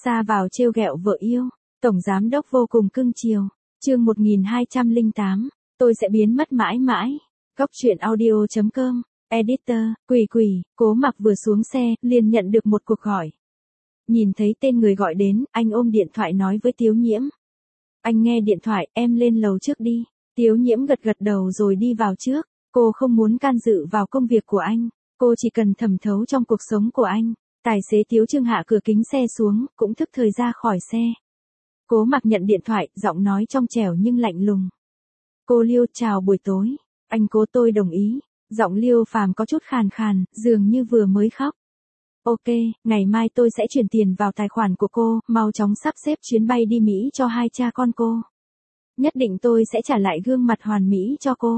Xa vào trêu ghẹo vợ yêu, tổng giám đốc vô cùng cưng chiều. Chương 1208, tôi sẽ biến mất mãi mãi. Góc truyện audio.com, editor, Quỳ, Cố Mặc vừa xuống xe, liền nhận được một cuộc gọi. Nhìn thấy tên người gọi đến, anh ôm điện thoại nói với Tiếu Nhiễm. Anh nghe điện thoại, em lên lầu trước đi. Tiếu Nhiễm gật đầu rồi đi vào trước. Cô không muốn can dự vào công việc của anh, cô chỉ cần thẩm thấu trong cuộc sống của anh. Tài xế Tiếu Trương hạ cửa kính xe xuống, cũng thức thời ra khỏi xe. Cố Mặc nhận điện thoại, giọng nói trong trẻo nhưng lạnh lùng. Cô Liêu, chào buổi tối. Anh Cố, tôi đồng ý. Giọng Liêu Phàm có chút khàn khàn, dường như vừa mới khóc. Ok, ngày mai tôi sẽ chuyển tiền vào tài khoản của cô, mau chóng sắp xếp chuyến bay đi Mỹ cho hai cha con cô. Nhất định tôi sẽ trả lại gương mặt hoàn mỹ cho cô.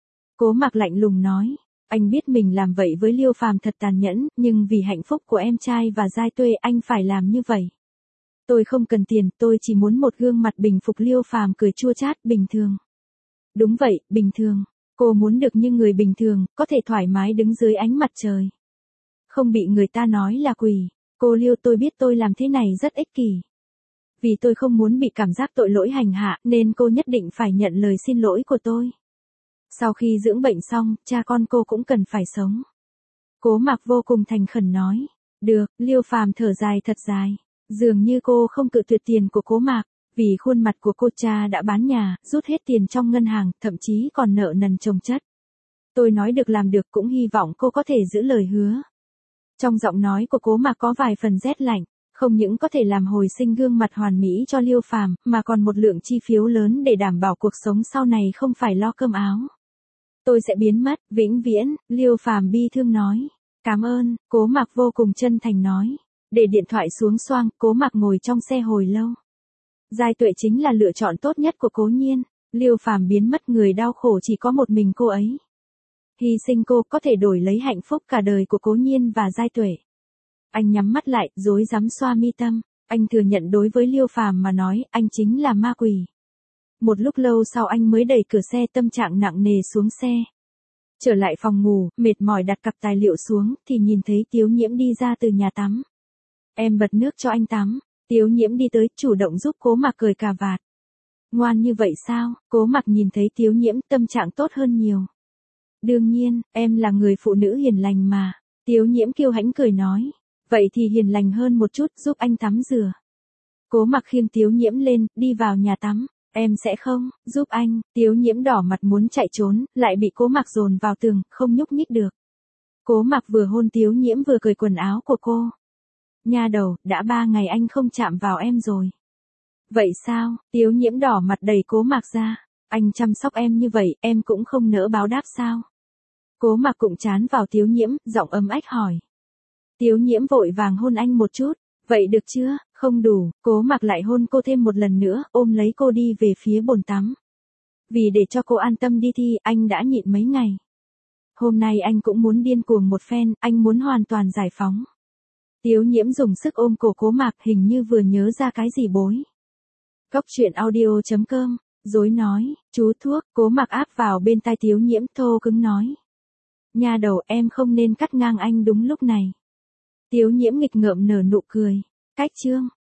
Cố Mặc lạnh lùng nói. Anh biết mình làm vậy với Liêu Phàm thật tàn nhẫn, nhưng vì hạnh phúc của em trai và Giai Tuệ anh phải làm như vậy. Tôi không cần tiền, tôi chỉ muốn một gương mặt bình phục. Liêu Phàm cười chua chát, bình thường. Đúng vậy, bình thường. Cô muốn được như người bình thường, có thể thoải mái đứng dưới ánh mặt trời. Không bị người ta nói là quỷ. Cô Liêu, tôi biết tôi làm thế này rất ích kỷ. Vì tôi không muốn bị cảm giác tội lỗi hành hạ, nên cô nhất định phải nhận lời xin lỗi của tôi. Sau khi dưỡng bệnh xong, cha con cô cũng cần phải sống. Cố Mặc vô cùng thành khẩn nói. Được, Liêu Phàm thở dài thật dài. Dường như cô không cự tuyệt tiền của Cố Mặc. Vì khuôn mặt của cô, cha đã bán nhà, rút hết tiền trong ngân hàng, thậm chí còn nợ nần chồng chất. Tôi nói được làm được, cũng hy vọng cô có thể giữ lời hứa. Trong giọng nói của Cố Mặc có vài phần rét lạnh. Không những có thể làm hồi sinh gương mặt hoàn mỹ cho Liêu Phàm, mà còn một lượng chi phiếu lớn để đảm bảo cuộc sống sau này không phải lo cơm áo. Tôi sẽ biến mất, vĩnh viễn, Liêu Phàm bi thương nói. Cảm ơn, Cố Mặc vô cùng chân thành nói. Để điện thoại xuống xoang, Cố Mặc ngồi trong xe hồi lâu. Giai Tuệ chính là lựa chọn tốt nhất của Cố Nhiên. Liêu Phàm biến mất, người đau khổ chỉ có một mình cô ấy. Hy sinh cô có thể đổi lấy hạnh phúc cả đời của Cố Nhiên và Giai Tuệ. Anh nhắm mắt lại, rối rắm xoa mi tâm. Anh thừa nhận đối với Liêu Phàm mà nói, anh chính là ma quỷ. Một lúc lâu sau anh mới đẩy cửa xe, tâm trạng nặng nề xuống xe. Trở lại phòng ngủ, mệt mỏi đặt cặp tài liệu xuống, thì nhìn thấy Tiếu Nhiễm đi ra từ nhà tắm. Em bật nước cho anh tắm. Tiếu Nhiễm đi tới, chủ động giúp Cố Mặc cởi cà vạt. Ngoan như vậy sao? Cố Mặc nhìn thấy Tiếu Nhiễm, tâm trạng tốt hơn nhiều. Đương nhiên, em là người phụ nữ hiền lành mà. Tiếu Nhiễm kiêu hãnh cười nói. Vậy thì hiền lành hơn một chút, giúp anh tắm rửa. Cố Mặc khiêng Tiếu Nhiễm lên, đi vào nhà tắm. Em sẽ không, giúp anh. Tiếu Nhiễm đỏ mặt muốn chạy trốn, lại bị Cố Mặc dồn vào tường, không nhúc nhích được. Cố Mặc vừa hôn Tiếu Nhiễm vừa cởi quần áo của cô. Nha đầu, đã 3 ngày anh không chạm vào em rồi. Vậy sao? Tiếu Nhiễm đỏ mặt đẩy Cố Mặc ra. Anh chăm sóc em như vậy, em cũng không nỡ báo đáp sao? Cố Mặc cụng trán vào Tiếu Nhiễm, giọng ấm ách hỏi. Tiếu Nhiễm vội vàng hôn anh một chút. Vậy được chưa? Không đủ. Cố Mặc lại hôn cô thêm một lần nữa, ôm lấy cô đi về phía bồn tắm. Vì để cho cô an tâm đi thi, anh đã nhịn mấy ngày. Hôm nay anh cũng muốn điên cuồng một phen, anh muốn hoàn toàn giải phóng. Tiếu Nhiễm dùng sức ôm cổ Cố Mặc, hình như vừa nhớ ra cái gì bối. Góc truyện audio.com, dối nói, chú thuốc. Cố Mặc áp vào bên tai Tiếu Nhiễm, thô cứng nói. Nha đầu, em không nên cắt ngang anh đúng lúc này. Tiếu Nhiễm nghịch ngợm nở nụ cười. Cách chương.